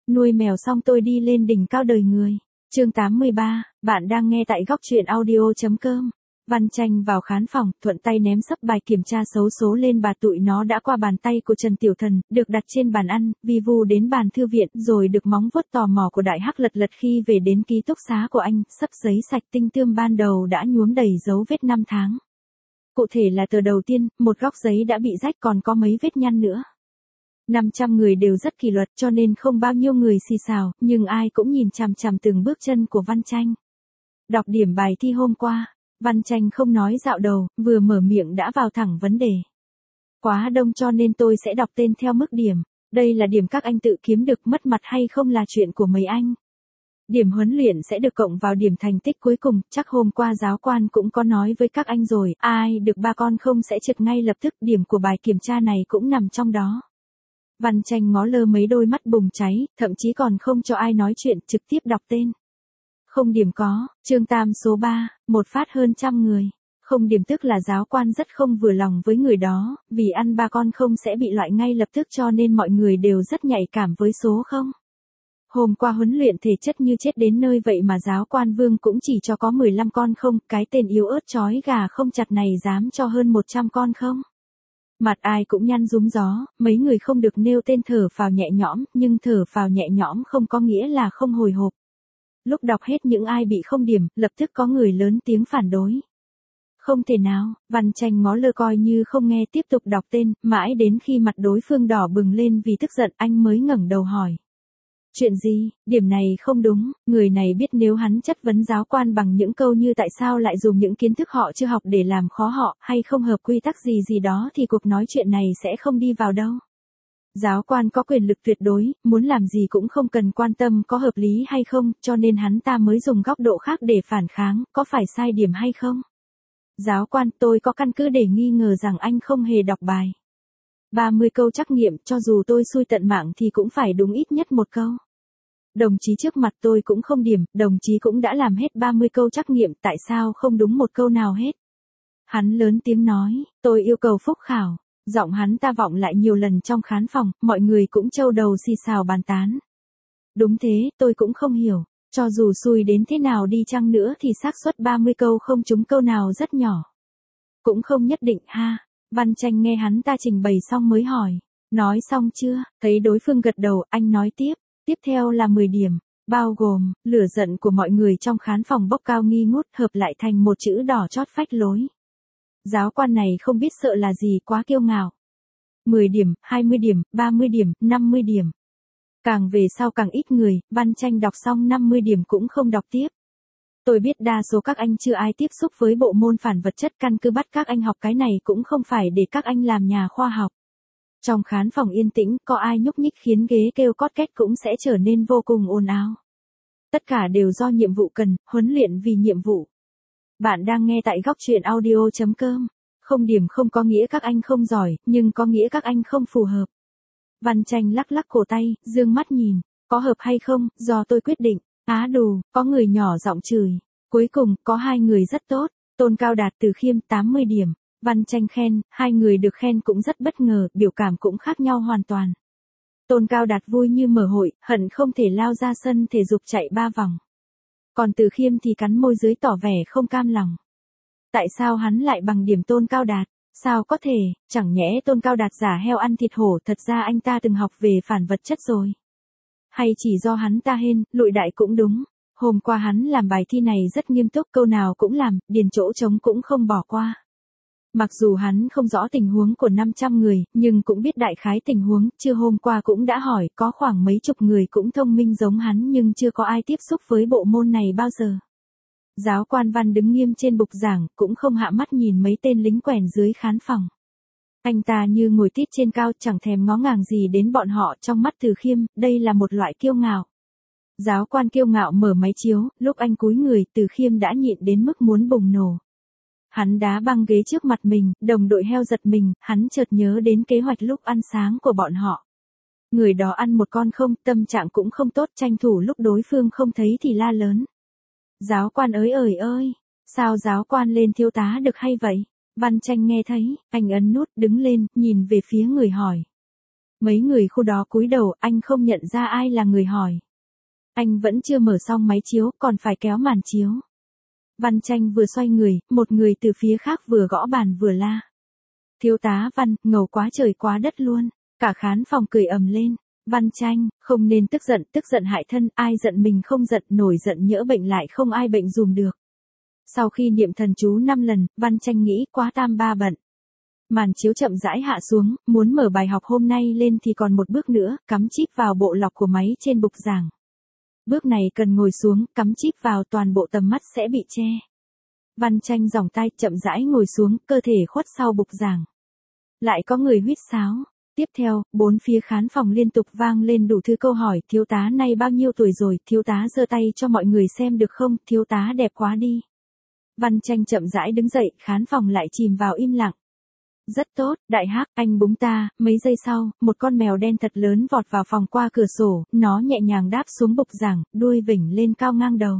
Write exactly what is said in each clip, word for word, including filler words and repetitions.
Nuôi mèo xong tôi đi lên đỉnh cao đời người. Chương tám mươi ba, bạn đang nghe tại góc truyện audio.com. Văn Tranh vào khán phòng, thuận tay ném sấp bài kiểm tra xấu số lên bà tụi nó đã qua bàn tay của Trần Tiểu Thần, được đặt trên bàn ăn, vi vu đến bàn thư viện, rồi được móng vuốt tò mò của Đại Hắc lật lật khi về đến ký túc xá của anh, sấp giấy sạch tinh tươm ban đầu đã nhuốm đầy dấu vết năm tháng. Cụ thể là tờ đầu tiên, một góc giấy đã bị rách còn có mấy vết nhăn nữa. năm trăm người đều rất kỷ luật cho nên không bao nhiêu người xì xào, nhưng ai cũng nhìn chằm chằm từng bước chân của Văn Tranh. Đọc điểm bài thi hôm qua, Văn Tranh không nói dạo đầu, vừa mở miệng đã vào thẳng vấn đề. Quá đông cho nên tôi sẽ đọc tên theo mức điểm. Đây là điểm các anh tự kiếm được, mất mặt hay không là chuyện của mấy anh. Điểm huấn luyện sẽ được cộng vào điểm thành tích cuối cùng, chắc hôm qua giáo quan cũng có nói với các anh rồi, ai được ba con không sẽ trượt ngay lập tức, điểm của bài kiểm tra này cũng nằm trong đó. Văn Tranh ngó lơ mấy đôi mắt bùng cháy, thậm chí còn không cho ai nói chuyện, trực tiếp đọc tên. Không điểm có, chương tam số ba, một phát hơn trăm người. Không điểm tức là giáo quan rất không vừa lòng với người đó, vì ăn ba con không sẽ bị loại ngay lập tức cho nên mọi người đều rất nhạy cảm với số không. Hôm qua huấn luyện thể chất như chết đến nơi vậy mà giáo quan Vương cũng chỉ cho có mười lăm con không, cái tên yếu ớt chói gà không chặt này dám cho hơn một trăm con không. Mặt ai cũng nhăn rúm gió, mấy người không được nêu tên thở phào nhẹ nhõm, nhưng thở phào nhẹ nhõm không có nghĩa là không hồi hộp. Lúc đọc hết những ai bị không điểm, lập tức có người lớn tiếng phản đối. Không thể nào, Văn Tranh ngó lơ coi như không nghe tiếp tục đọc tên, mãi đến khi mặt đối phương đỏ bừng lên vì tức giận anh mới ngẩng đầu hỏi. Chuyện gì, điểm này không đúng, người này biết nếu hắn chất vấn giáo quan bằng những câu như tại sao lại dùng những kiến thức họ chưa học để làm khó họ, hay không hợp quy tắc gì gì đó thì cuộc nói chuyện này sẽ không đi vào đâu. Giáo quan có quyền lực tuyệt đối, muốn làm gì cũng không cần quan tâm có hợp lý hay không, cho nên hắn ta mới dùng góc độ khác để phản kháng, có phải sai điểm hay không? Giáo quan, tôi có căn cứ để nghi ngờ rằng anh không hề đọc bài. ba mươi câu trắc nghiệm, cho dù tôi xui tận mạng thì cũng phải đúng ít nhất một câu. Đồng chí trước mặt tôi cũng không điểm, đồng chí cũng đã làm hết ba mươi câu trắc nghiệm, tại sao không đúng một câu nào hết? Hắn lớn tiếng nói, tôi yêu cầu phúc khảo. Giọng hắn ta vọng lại nhiều lần trong khán phòng, mọi người cũng trâu đầu xì xào bàn tán. Đúng thế, tôi cũng không hiểu, cho dù xui đến thế nào đi chăng nữa thì xác suất ba mươi câu không trúng câu nào rất nhỏ. Cũng không nhất định ha. Văn Tranh nghe hắn ta trình bày xong mới hỏi, nói xong chưa? Thấy đối phương gật đầu, anh nói tiếp, tiếp theo là mười điểm, bao gồm, lửa giận của mọi người trong khán phòng bốc cao nghi ngút hợp lại thành một chữ đỏ chót phách lối. Giáo quan này không biết sợ là gì, quá kiêu ngạo. mười điểm, hai mươi điểm, ba mươi điểm, năm mươi điểm. Càng về sau càng ít người, Văn Tranh đọc xong năm mươi điểm cũng không đọc tiếp. Tôi biết đa số các anh chưa ai tiếp xúc với bộ môn phản vật chất, căn cứ bắt các anh học cái này cũng không phải để các anh làm nhà khoa học. Trong khán phòng yên tĩnh, có ai nhúc nhích khiến ghế kêu cót két cũng sẽ trở nên vô cùng ồn ào. Tất cả đều do nhiệm vụ cần, huấn luyện vì nhiệm vụ. Bạn đang nghe tại góc truyện audio.com. Không điểm không có nghĩa các anh không giỏi, nhưng có nghĩa các anh không phù hợp. Văn Tranh lắc lắc cổ tay, dương mắt nhìn, có hợp hay không, do tôi quyết định. Á đù, có người nhỏ giọng chửi. Cuối cùng, có hai người rất tốt, Tôn Cao Đạt Từ Khiêm tám mươi điểm. Văn Tranh khen, hai người được khen cũng rất bất ngờ, biểu cảm cũng khác nhau hoàn toàn. Tôn Cao Đạt vui như mở hội, hận không thể lao ra sân thể dục chạy ba vòng. Còn Từ Khiêm thì cắn môi dưới tỏ vẻ không cam lòng. Tại sao hắn lại bằng điểm Tôn Cao Đạt? Sao có thể, chẳng nhẽ Tôn Cao Đạt giả heo ăn thịt hổ, thật ra anh ta từng học về phản vật chất rồi. Hay chỉ do hắn ta hên, lụi đại cũng đúng. Hôm qua hắn làm bài thi này rất nghiêm túc, câu nào cũng làm, điền chỗ trống cũng không bỏ qua. Mặc dù hắn không rõ tình huống của năm trăm người, nhưng cũng biết đại khái tình huống, chưa hôm qua cũng đã hỏi, có khoảng mấy chục người cũng thông minh giống hắn nhưng chưa có ai tiếp xúc với bộ môn này bao giờ. Giáo quan Văn đứng nghiêm trên bục giảng, cũng không hạ mắt nhìn mấy tên lính quèn dưới khán phòng. Anh ta như ngồi tít trên cao, chẳng thèm ngó ngàng gì đến bọn họ, trong mắt Từ Khiêm, đây là một loại kiêu ngạo. Giáo quan kiêu ngạo mở máy chiếu, lúc anh cúi người, Từ Khiêm đã nhịn đến mức muốn bùng nổ. Hắn đá băng ghế trước mặt mình, đồng đội heo giật mình, hắn chợt nhớ đến kế hoạch lúc ăn sáng của bọn họ. Người đó ăn một con không, tâm trạng cũng không tốt, tranh thủ lúc đối phương không thấy thì la lớn. Giáo quan ơi ơi ơi, sao giáo quan lên thiếu tá được hay vậy? Văn Tranh nghe thấy, anh ấn nút đứng lên, nhìn về phía người hỏi. Mấy người khu đó cúi đầu, anh không nhận ra ai là người hỏi. Anh vẫn chưa mở xong máy chiếu, còn phải kéo màn chiếu. Văn Tranh vừa xoay người, một người từ phía khác vừa gõ bàn vừa la. Thiếu tá Văn, ngầu quá trời quá đất luôn. Cả khán phòng cười ầm lên. Văn Tranh, không nên tức giận, tức giận hại thân, ai giận mình không giận, nổi giận nhỡ bệnh lại không ai bệnh dùm được. Sau khi niệm thần chú năm lần, Văn Tranh nghĩ quá tam ba bận. Màn chiếu chậm rãi hạ xuống, muốn mở bài học hôm nay lên thì còn một bước nữa, cắm chip vào bộ lọc của máy trên bục giảng. Bước này cần ngồi xuống, cắm chip vào toàn bộ tầm mắt sẽ bị che. Văn Tranh giỏng tay chậm rãi ngồi xuống, cơ thể khuất sau bục giảng. Lại có người huýt sáo. Tiếp theo, bốn phía khán phòng liên tục vang lên đủ thứ câu hỏi, thiếu tá này bao nhiêu tuổi rồi, thiếu tá giơ tay cho mọi người xem được không, thiếu tá đẹp quá đi. Văn Tranh chậm rãi đứng dậy, khán phòng lại chìm vào im lặng. Rất tốt, đại hắc, anh búng ta, mấy giây sau, một con mèo đen thật lớn vọt vào phòng qua cửa sổ, nó nhẹ nhàng đáp xuống bục giảng, đuôi vểnh lên cao ngang đầu.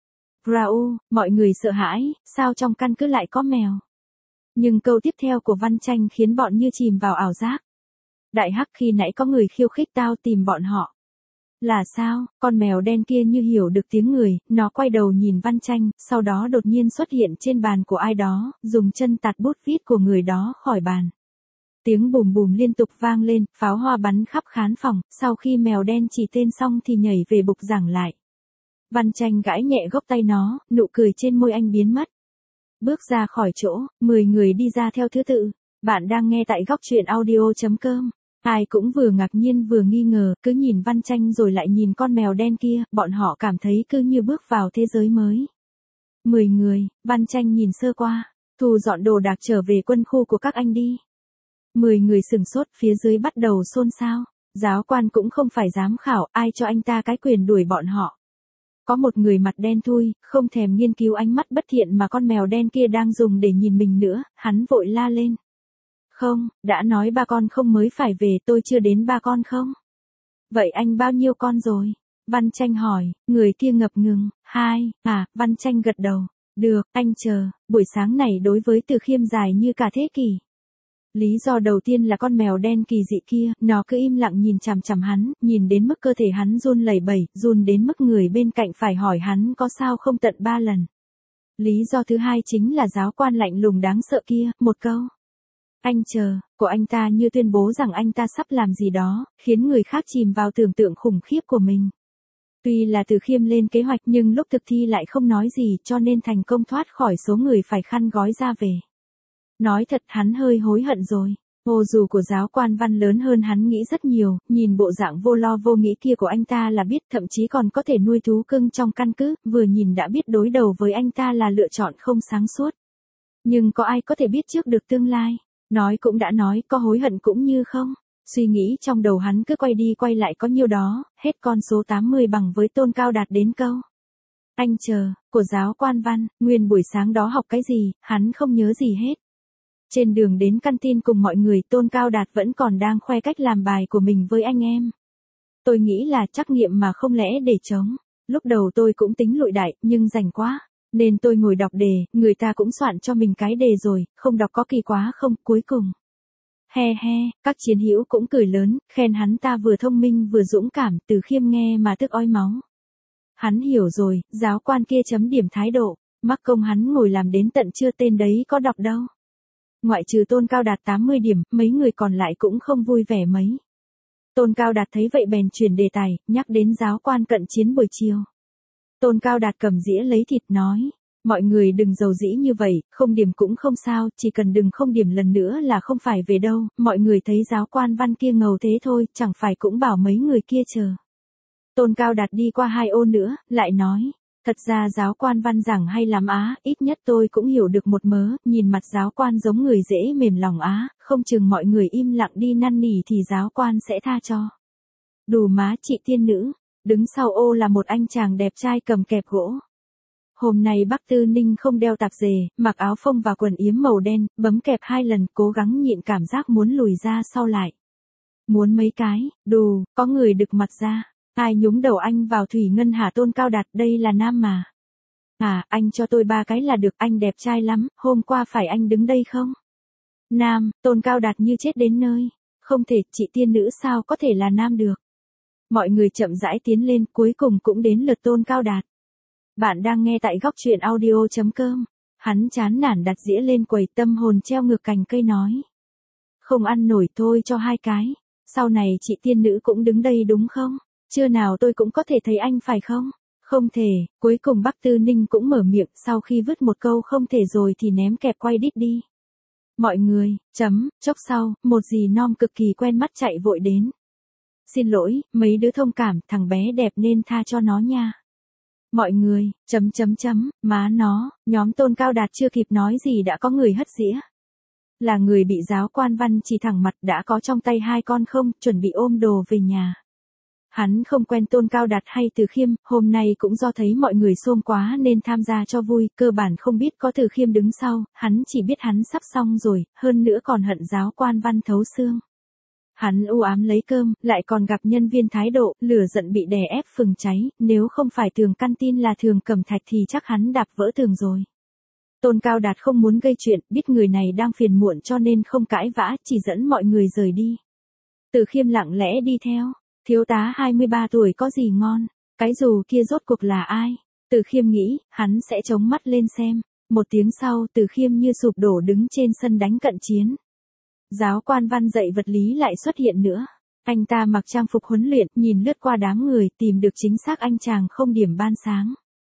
Raoul, mọi người sợ hãi, sao trong căn cứ lại có mèo? Nhưng câu tiếp theo của Văn Tranh khiến bọn như chìm vào ảo giác. Đại hắc, khi nãy có người khiêu khích tao tìm bọn họ. Là sao? Con mèo đen kia như hiểu được tiếng người, nó quay đầu nhìn Văn Tranh, sau đó đột nhiên xuất hiện trên bàn của ai đó, dùng chân tạt bút viết của người đó khỏi bàn. Tiếng bùm bùm liên tục vang lên, pháo hoa bắn khắp khán phòng, sau khi mèo đen chỉ tên xong thì nhảy về bục giảng lại. Văn Tranh gãi nhẹ gốc tay nó, nụ cười trên môi anh biến mất. Bước ra khỏi chỗ, mười người đi ra theo thứ tự. Bạn đang nghe tại góc truyện audio chấm com. Ai cũng vừa ngạc nhiên vừa nghi ngờ, cứ nhìn Văn Tranh rồi lại nhìn con mèo đen kia, bọn họ cảm thấy cứ như bước vào thế giới mới. Mười người, Văn Tranh nhìn sơ qua, thu dọn đồ đạc trở về quân khu của các anh đi. Mười người sừng sốt, phía dưới bắt đầu xôn xao. Giáo quan cũng không phải giám khảo, ai cho anh ta cái quyền đuổi bọn họ. Có một người mặt đen thui, không thèm nghiên cứu ánh mắt bất thiện mà con mèo đen kia đang dùng để nhìn mình nữa, hắn vội la lên. Không, đã nói ba con không mới phải về, tôi chưa đến ba con không? Vậy anh bao nhiêu con rồi? Văn Tranh hỏi, người kia ngập ngừng, hai, à, Văn Tranh gật đầu. Được, anh chờ, buổi sáng này đối với Từ Khiêm dài như cả thế kỷ. Lý do đầu tiên là con mèo đen kỳ dị kia, nó cứ im lặng nhìn chằm chằm hắn, nhìn đến mức cơ thể hắn run lẩy bẩy, run đến mức người bên cạnh phải hỏi hắn có sao không tận ba lần. Lý do thứ hai chính là giáo quan lạnh lùng đáng sợ kia, một câu. Anh chờ, của anh ta như tuyên bố rằng anh ta sắp làm gì đó, khiến người khác chìm vào tưởng tượng khủng khiếp của mình. Tuy là Từ Khiêm lên kế hoạch nhưng lúc thực thi lại không nói gì cho nên thành công thoát khỏi số người phải khăn gói ra về. Nói thật hắn hơi hối hận rồi. Ô dù của giáo quan Văn lớn hơn hắn nghĩ rất nhiều, nhìn bộ dạng vô lo vô nghĩ kia của anh ta là biết, thậm chí còn có thể nuôi thú cưng trong căn cứ, vừa nhìn đã biết đối đầu với anh ta là lựa chọn không sáng suốt. Nhưng có ai có thể biết trước được tương lai? Nói cũng đã nói, có hối hận cũng như không. Suy nghĩ trong đầu hắn cứ quay đi quay lại có nhiêu đó, hết con số tám mươi bằng với Tôn Cao Đạt đến câu. Anh chờ, của giáo quan Văn, nguyên buổi sáng đó học cái gì, hắn không nhớ gì hết. Trên đường đến căn tin cùng mọi người, Tôn Cao Đạt vẫn còn đang khoe cách làm bài của mình với anh em. Tôi nghĩ là trắc nghiệm mà không lẽ để chống. Lúc đầu tôi cũng tính lụi đại, nhưng rảnh quá. Nên tôi ngồi đọc đề, người ta cũng soạn cho mình cái đề rồi, không đọc có kỳ quá không, cuối cùng. He he, các chiến hữu cũng cười lớn, khen hắn ta vừa thông minh vừa dũng cảm, Từ Khiêm nghe mà tức ói máu. Hắn hiểu rồi, giáo quan kia chấm điểm thái độ, mắc công hắn ngồi làm đến tận trưa tên đấy có đọc đâu. Ngoại trừ Tôn Cao Đạt tám mươi điểm, mấy người còn lại cũng không vui vẻ mấy. Tôn Cao Đạt thấy vậy bèn chuyển đề tài, nhắc đến giáo quan cận chiến buổi chiều. Tôn Cao Đạt cầm dĩa lấy thịt nói, mọi người đừng giàu dĩ như vậy, không điểm cũng không sao, chỉ cần đừng không điểm lần nữa là không phải về đâu, mọi người thấy giáo quan Văn kia ngầu thế thôi, chẳng phải cũng bảo mấy người kia chờ. Tôn Cao Đạt đi qua hai ô nữa, lại nói, thật ra giáo quan Văn giảng hay lắm á, ít nhất tôi cũng hiểu được một mớ, nhìn mặt giáo quan giống người dễ mềm lòng á, không chừng mọi người im lặng đi năn nỉ thì giáo quan sẽ tha cho. Đù má chị tiên nữ. Đứng sau ô là một anh chàng đẹp trai cầm kẹp gỗ. Hôm nay bác Tư Ninh không đeo tạp dề, mặc áo phông và quần yếm màu đen, bấm kẹp hai lần, cố gắng nhịn cảm giác muốn lùi ra sau lại. Muốn mấy cái, đù, có người đực mặt ra. Ai nhúng đầu anh vào thủy ngân hả? Tôn Cao Đạt, đây là nam mà. À, anh cho tôi ba cái là được, anh đẹp trai lắm, hôm qua phải anh đứng đây không? Nam, Tôn Cao Đạt như chết đến nơi. Không thể, chị tiên nữ sao có thể là nam được. Mọi người chậm rãi tiến lên, cuối cùng cũng đến lượt Tôn Cao Đạt. Bạn đang nghe tại góc truyện audio.com. Hắn chán nản đặt dĩa lên quầy, tâm hồn treo ngược cành cây nói. Không ăn nổi thôi cho hai cái. Sau này chị tiên nữ cũng đứng đây đúng không? Chưa nào tôi cũng có thể thấy anh phải không? Không thể, cuối cùng Bắc Tư Ninh cũng mở miệng, sau khi vứt một câu không thể rồi thì ném kẹp quay đít đi. Mọi người, chấm, chốc sau, một dì non cực kỳ quen mắt chạy vội đến. Xin lỗi, mấy đứa thông cảm, thằng bé đẹp nên tha cho nó nha. Mọi người, chấm chấm chấm, má nó, nhóm Tôn Cao Đạt chưa kịp nói gì đã có người hất dĩa. Là người bị giáo quan Văn chỉ thẳng mặt, đã có trong tay hai con không, chuẩn bị ôm đồ về nhà. Hắn không quen Tôn Cao Đạt hay Từ Khiêm, hôm nay cũng do thấy mọi người xôm quá nên tham gia cho vui, cơ bản không biết có Từ Khiêm đứng sau, hắn chỉ biết hắn sắp xong rồi, hơn nữa còn hận giáo quan Văn thấu xương. Hắn u ám lấy cơm, lại còn gặp nhân viên thái độ, lửa giận bị đè ép phừng cháy, nếu không phải Thường căn tin là Thường Cẩm Thạch thì chắc hắn đạp vỡ tường rồi. Tôn Cao Đạt không muốn gây chuyện, biết người này đang phiền muộn cho nên không cãi vã, chỉ dẫn mọi người rời đi. Từ Khiêm lặng lẽ đi theo, thiếu tá hai mươi ba tuổi có gì ngon, cái dù kia rốt cuộc là ai? Từ Khiêm nghĩ, hắn sẽ chống mắt lên xem. Một tiếng sau, Từ Khiêm như sụp đổ đứng trên sân đánh cận chiến. Giáo quan Văn dạy vật lý lại xuất hiện nữa. Anh ta mặc trang phục huấn luyện, nhìn lướt qua đám người, tìm được chính xác anh chàng không điểm ban sáng.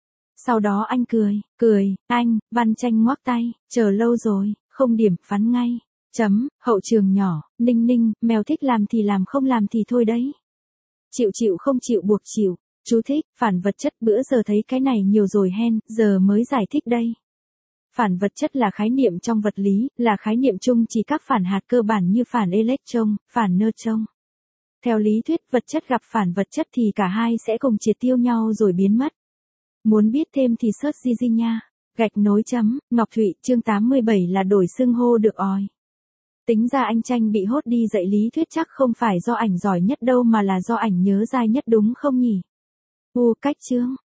Sau đó anh cười, cười, anh, Văn Tranh ngoác tay, chờ lâu rồi, không điểm, phán ngay. Chấm, hậu trường nhỏ, ninh ninh, mèo thích làm thì làm không làm thì thôi đấy. Chịu chịu không chịu buộc chịu. Chú thích, phản vật chất bữa giờ thấy cái này nhiều rồi hen, giờ mới giải thích đây. Phản vật chất là khái niệm trong vật lý, là khái niệm chung chỉ các phản hạt cơ bản như phản electron, phản neutron. Theo lý thuyết vật chất gặp phản vật chất thì cả hai sẽ cùng triệt tiêu nhau rồi biến mất. Muốn biết thêm thì search Gigi nha. Gạch nối chấm, Ngọc Thụy, chương tám mươi bảy là đổi xưng hô được òi. Tính ra anh Tranh bị hốt đi dạy lý thuyết chắc không phải do ảnh giỏi nhất đâu mà là do ảnh nhớ dai nhất đúng không nhỉ? U cách chương,